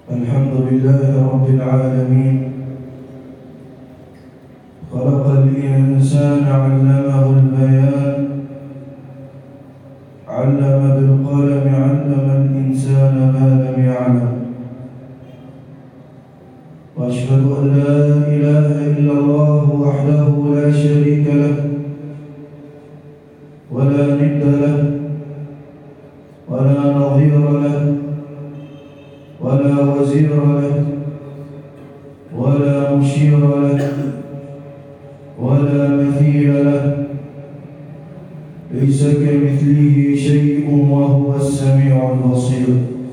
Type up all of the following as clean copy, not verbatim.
الحمد لله رب العالمين. خلق الإنسان علمه البيان، علم بالقلم علم الإنسان ما لم يعلم. وأشهد أن لا إله إلا الله وحده لا شريك له ولا ند له ولا نظير له ولا وزير له ولا مشير له ولا مثيل له، ليس كمثله شيء وهو السميع البصير.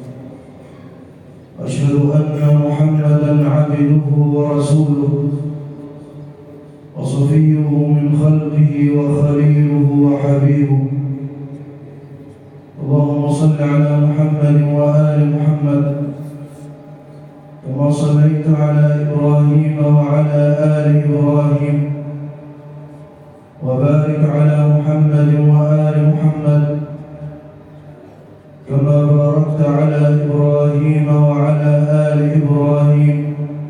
أشهد أن محمدًا عبده ورسوله وصفيه من خلقه وخليله وحبيبه. اللهم صل على محمد وآل محمد كما صليت على إبراهيم وعلى آل إبراهيم، وبارك على محمد وآل محمد كما باركت على إبراهيم وعلى آل إبراهيم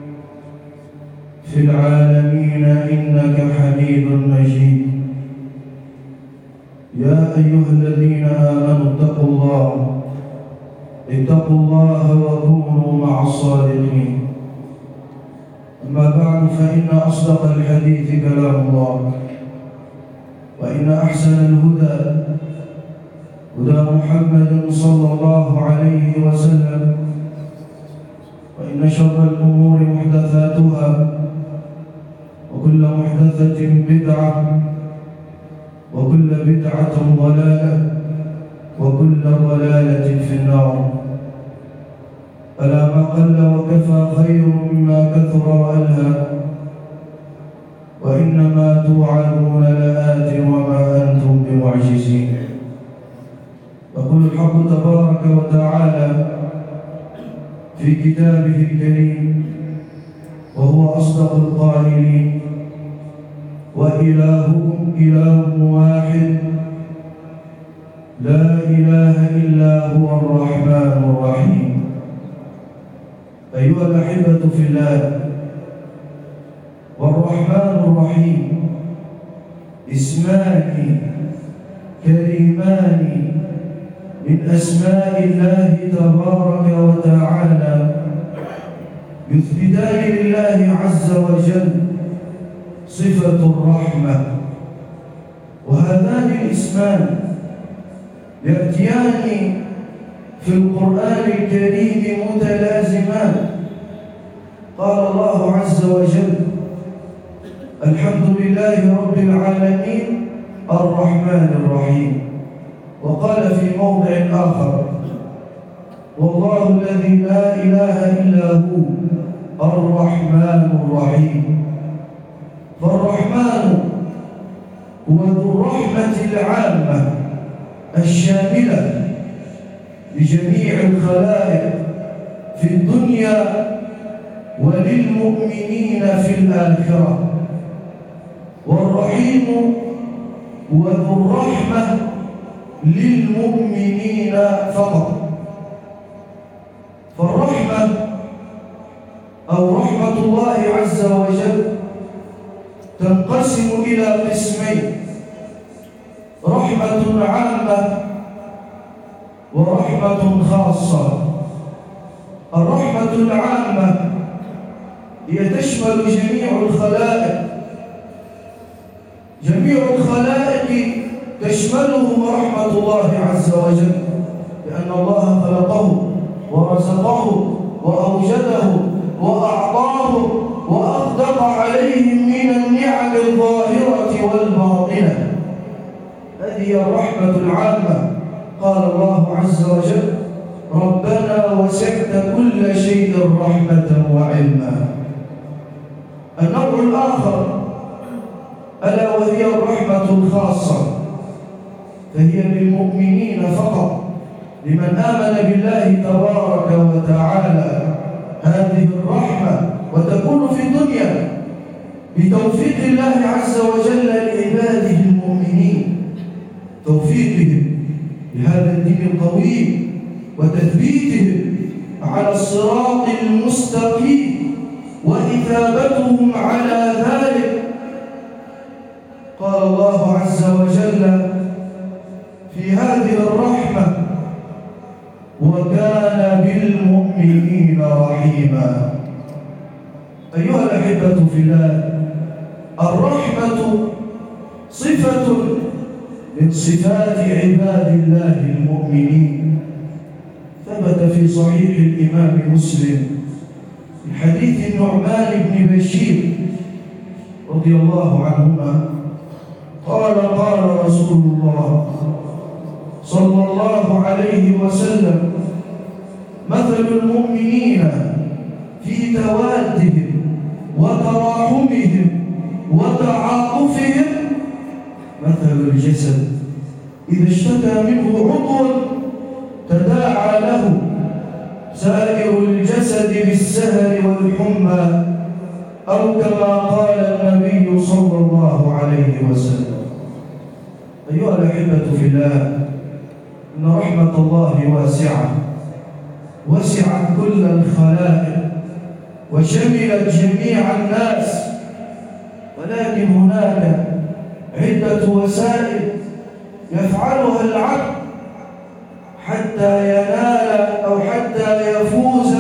في العالمين إنك حميد مجيد. يا أيها الذين آمنوا اتقوا الله وكونوا مع الصادقين. أما بعد، فإن أصدق الحديث كلام الله، وإن أحسن الهدى هدى محمد صلى الله عليه وسلم، وإن شر الأمور محدثاتها، وكل محدثة بدعة، وكل بدعة ضلالة، وكل ضلالة في النار. ألا ما قل وكفى خير مما كثر وألهى، وإنما توعدون لآت وما أنتم بمعجزين. يقول الحق تبارك وتعالى في كتابه الكريم وهو أصدق القائلين: وإلهكم إله واحد لا إله إلا هو الرحمن الرحيم. أيها الأحبة في الله، والرحمن الرحيم اسمان كريمان من أسماء الله تبارك وتعالى، يثبتان لله عز وجل صفة الرحمة. وهذان الاسمان يأتيان في القرآن الكريم متلازمان. قال الله عز وجل: الحمد لله رب العالمين الرحمن الرحيم. وقال في موضع آخر: والله الذي لا إله إلا هو الرحمن الرحيم. فالرحمن هو ذو الرحمة العامة الشاملة لجميع الخلائق في الدنيا وللمؤمنين في الآخرة. والرحيم هو ذو الرحمة للمؤمنين فقط. فالرحمة أو رحمة الله عز وجل تنقسم إلى قسمين: رحمة عامة ورحمة خاصة. الرحمة العامة هي تشمل جميع الخلائق، جميع الخلائق تشملهم رحمة الله عز وجل، لأن الله خلقه ورزقه وأوجده وأعطاه وأقدر عليهم من النعم الظاهرة والباطنة. هذه الرحمة العامة. قال الله عز وجل: ربنا وسعت كل شيء رحمة وعلما. النوع الآخر ألا وهي الرحمة الخاصة، فهي للمؤمنين فقط، لمن آمن بالله تبارك وتعالى. هذه الرحمة وتكون في الدنيا بتوفيق الله عز وجل لعباده المؤمنين، توفيقهم لهذا الدين القويم وتثبيتهم على الصراط المستقيم وإثابتهم على ذلك. قال الله عز وجل في هذه الرحمة: وكان بالمؤمنين رحيما. أيها الأحبة في الله، الرحمة صفة من صفات عباد الله المؤمنين. ثبت في صحيح الإمام مسلم من حديث النعمان بن بشير رضي الله عنهما قال: قال رسول الله صلى الله عليه وسلم: مثل المؤمنين في توادهم وتراحمهم وتعاطفهم مثل الجسد إذا اشتكى منه عضو تداعى له سائر الجسد بالسهر والحمى، أو كما قال النبي صلى الله عليه وسلم. أيها الأحبة في الله، إن رحمة الله واسعة، وسعت كل الخلائق وشملت جميع الناس، ولكن هناك عدة وسائل يفعلها العبد حتى ينال أو حتى يفوز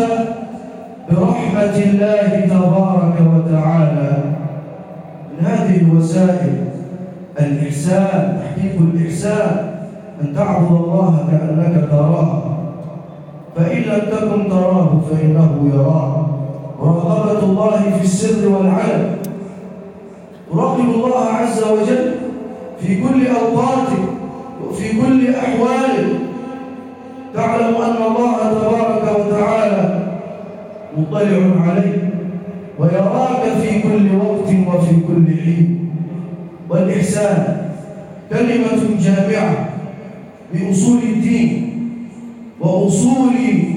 برحمة الله تبارك وتعالى. من هذه الوسائل الإحسان، تحقيق الإحسان، أن تعبد الله كأنك تراه، فإن لم تكن تراه فإنه يراك. مراقبة الله في السر والعلن، تراقب الله عز وجل في كل أوقاتك وفي كل أحوالك، تعلم أن الله تبارك وتعالى مطلع عليك ويراك في كل وقت وفي كل حين. والإحسان كلمة جامعة بأصول الدين وأصول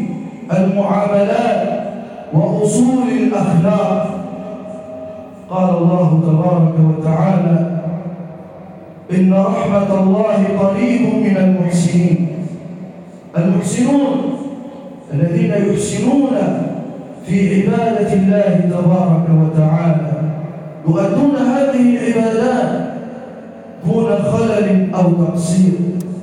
المعاملات وأصول الأخلاق. قال الله تبارك وتعالى: إن رحمة الله قريب من المحسنين. المحسنون الذين يحسنون في عبادة الله تبارك وتعالى، يؤدون هذه العبادات دون خلل أو تقصير.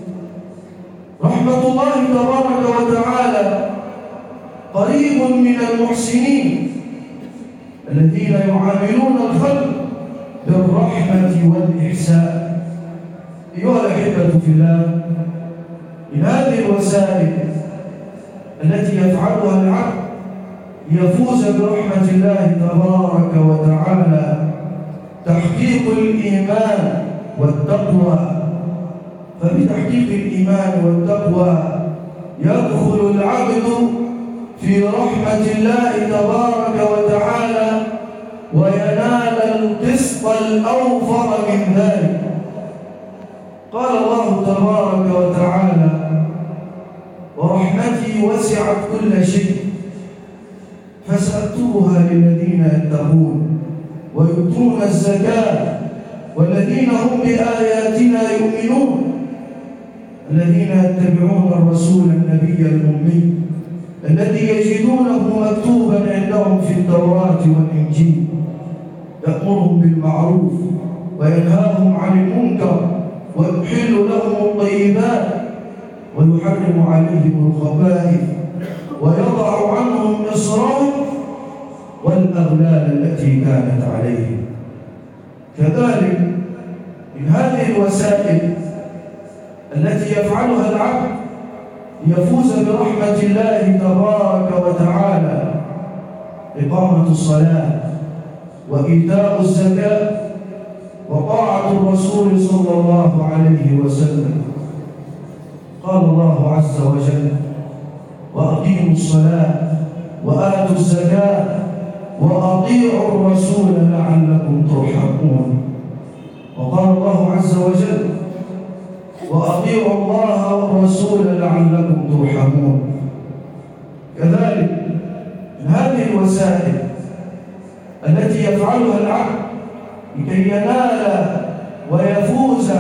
رحمة الله تبارك وتعالى قريب من المحسنين الذين يعاملون الخلق بالرحمة والإحسان. أيها الأحبة في الله، من هذه الوسائل التي يفعلها العبد ليفوز برحمة الله تبارك وتعالى تحقيق الإيمان والتقوى. فبتحقيق الإيمان والتقوى يدخل العبد في رحمة الله تبارك وتعالى وينال القسط الأوفر من ذلك. قال الله تبارك وتعالى: ورحمتي وسعت كل شيء فسأكتبها للذين يتقون ويؤتون الزكاة والذين هم بآياتنا يؤمنون، الذين يتبعون الرسول النبي الأمي الذي يجدونه مكتوبا عندهم في التوراة والإنجيل، يأمرهم بالمعروف وينهاهم عن المنكر ويحل لهم الطيبات ويحرم عليهم الخبائث ويضع عنهم إصرارهم والأغلال التي كانت عليهم. كذلك من هذه الوسائل التي يفعلها العبد ليفوز برحمة الله تبارك وتعالى إقامة الصلاة وإيتاء الزكاة وطاعة الرسول صلى الله عليه وسلم. قال الله عز وجل: وأقيموا الصلاة وآتوا الزكاة وأطيعوا الرسول لعلكم ترحمون. وقال الله عز وجل: وأطيعوا الله والرسول لعلكم ترحمون. كذلك من هذه الوسائل التي يفعلها العبد لكي ينال ويفوز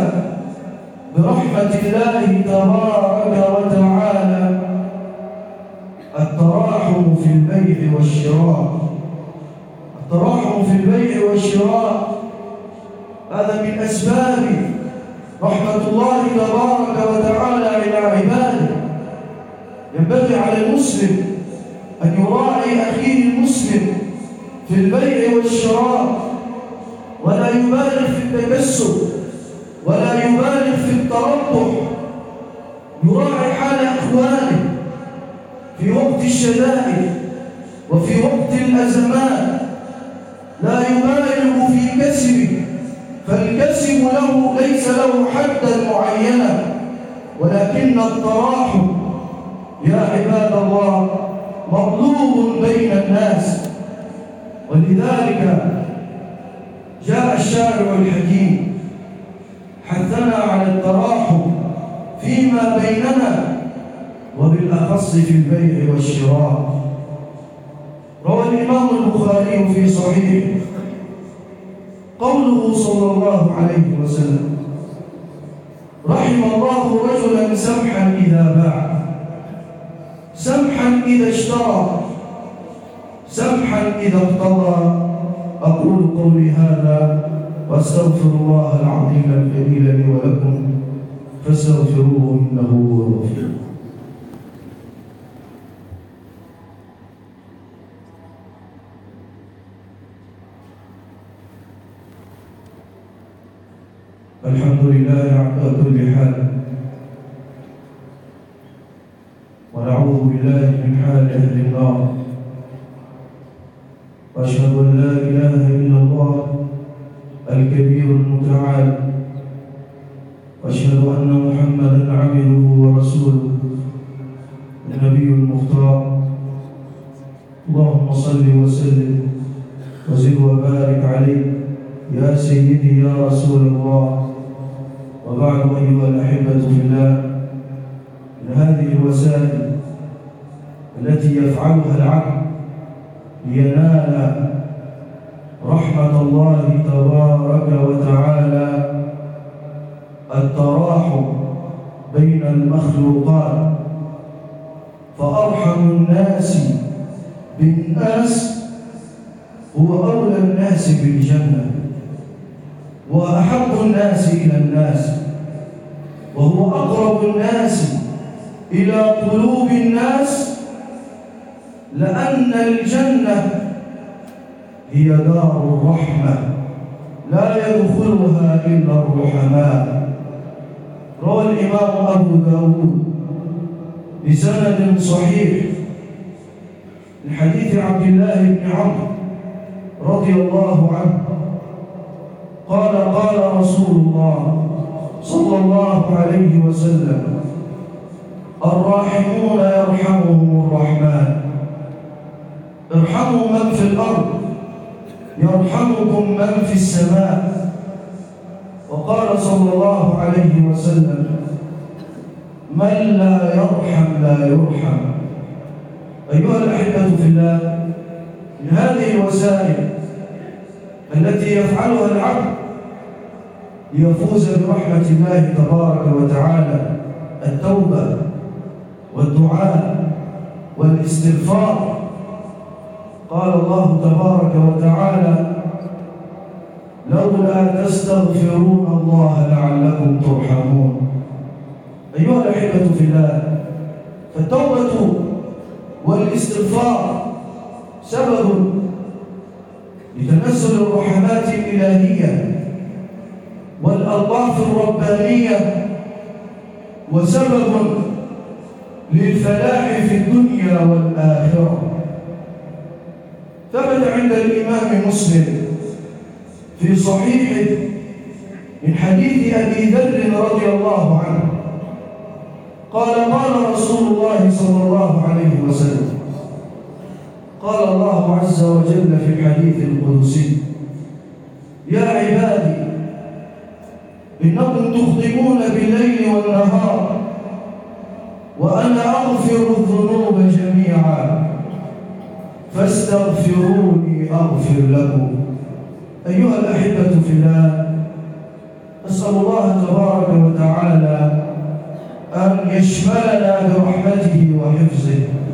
برحمة الله تبارك وتعالى التراحم في البيع والشراء. التراحم في البيع والشراء هذا من أسباب رحمة الله تبارك وتعالى إلى عباده. ينبغي على المسلم أن يراعي أخيه المسلم في البيع والشراء، ولا يبالغ في التكسب ولا يبالغ في التربح، يراعي حال أخوانه في وقت الشدائد وفي وقت الأزمات، لا يبالغ في كسبه، فالكسب له ليس له حدا معينا، ولكن التراحم يا عباد الله مطلوب بين الناس. ولذلك جاء الشارع الحكيم حثنا على التراحم فيما بيننا، وبالأخص في البيع والشراء. روى الإمام البخاري في صحيحه قوله صلى الله عليه وسلم: رحم الله رجلا سمحا إذا باع، سمحا إذا اشترى، سمحا إذا اقتضى. أقول قولي هذا وأستغفر الله العظيم الجليل لي ولكم فاستغفروه إنه هو الغفور. الحمد لله على كل حال، ونعوذ بالله من حال أهل النار، وأشهد أن لا إله إلا الله الكبير المتعال، وأشهد أن محمدًا عبده ورسوله النبي المختار. اللهم صل وسلم وزد وبارك عليه يا سيدي يا رسول الله. وبعد أيها الأحبة في الله، من هذه الوسائل التي يفعلها العبد لينال رحمة الله تبارك وتعالى التراحم بين المخلوقات، فأرحم الناس بالناس هو أولى الناس بالجنة، وأحب الناس إلى الناس، وهو أقرب الناس إلى قلوب الناس، لأن الجنة هي دار الرحمة لا يدخلها إلا الرحماء. روى الإمام أبو داود بسند صحيح من حديث عبد الله بن عمرو رضي الله عنه قال: قال رسول الله صلى الله عليه وسلم: الراحمون يرحمهم الرحمن، ارحموا من في الأرض يرحمكم من في السماء. وقال صلى الله عليه وسلم: من لا يرحم لا يرحم. أيها الأحبة في الله، من هذه الوسائل التي يفعلها العبد ليفوز برحمة الله تبارك وتعالى التوبة والدعاء والاستغفار. قال الله تبارك وتعالى: لولا تستغفرون الله لعلكم ترحمون. أيها الأحبة في الله، فالتوبة والاستغفار سبب لتنزل الرحمات الإلهية والألطاف الربانية، وسبب للفلاح في الدنيا والآخرة. ثبت عند الإمام مسلم في صحيحه من حديث أبي ذر رضي الله عنه قال: قال رسول الله صلى الله عليه وسلم: قال الله عز وجل في الحديث القدسي: يا عبادي إنكم تخطئون بالليل والنهار وأنا أغفر الذنوب جميعا فاستغفروني أغفر لكم. أيها الأحبة في الله، أسأل الله تبارك وتعالى أن يشملنا برحمته وحفظه،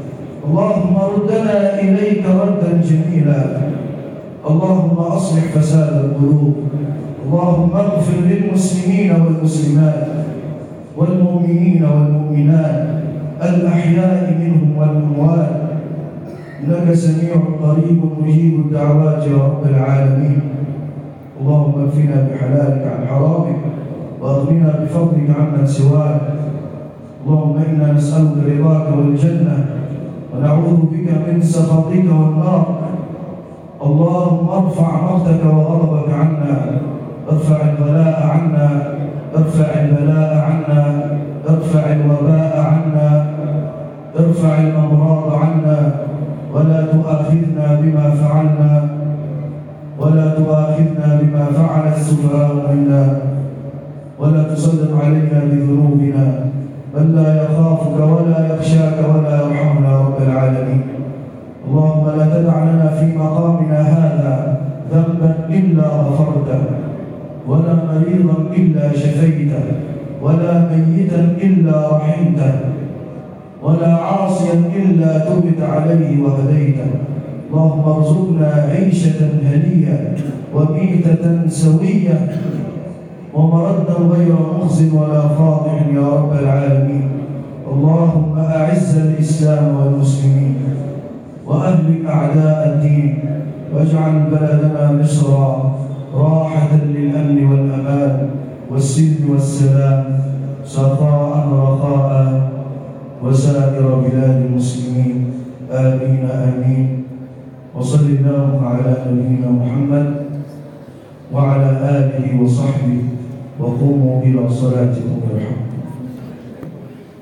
اللهم ردنا إليك ردا جميلا. اللهم أصلح فساد القلوب. اللهم اغفر للمسلمين والمسلمات والمؤمنين والمؤمنات الأحياء منهم والأموات، إنك سميع قريب مجيب الدعوات يا رب العالمين. اللهم اكفنا بحلالك عن حرامك وأغننا بفضلك عمن سواك. اللهم إنا نسألك رضاك والجنة ونعوذ بك من سخطك والنار. اللهم ارفع مقتك وغضبك عنا، ارفع البلاء عنا، ارفع البلاء عنا، ارفع الوباء عنا، ارفع الأمراض عنا، ولا تؤاخذنا بما فعلنا، ولا تؤاخذنا بما فعل السفهاء منا، ولا تسلط علينا بذنوبنا من لا يخافك ولا يخشاك ولا يرحمنا يا رب العالمين. اللهم لا تدع لنا في مقامنا هذا ذنبا إلا غفرته، ولا مريضا إلا شفيته، ولا ميتا إلا رحمته، ولا عاصيا إلا تبت عليه وهديته. اللهم ارزقنا عيشة هنية وميتة سوية ومردا غير مخز ولا فاضح يا رب العالمين. اللهم أعز الإسلام والمسلمين وأهلك أعداء الدين، واجعل بلدنا مصر راحة للأمن والأمان والسلم والسلام، سخاء رخاء وسائر بلاد المسلمين. آمين آمين. وصل اللهم على نبينا محمد وعلى آله وصحبه، وقوموا إلى صلاتكم يرحمكم.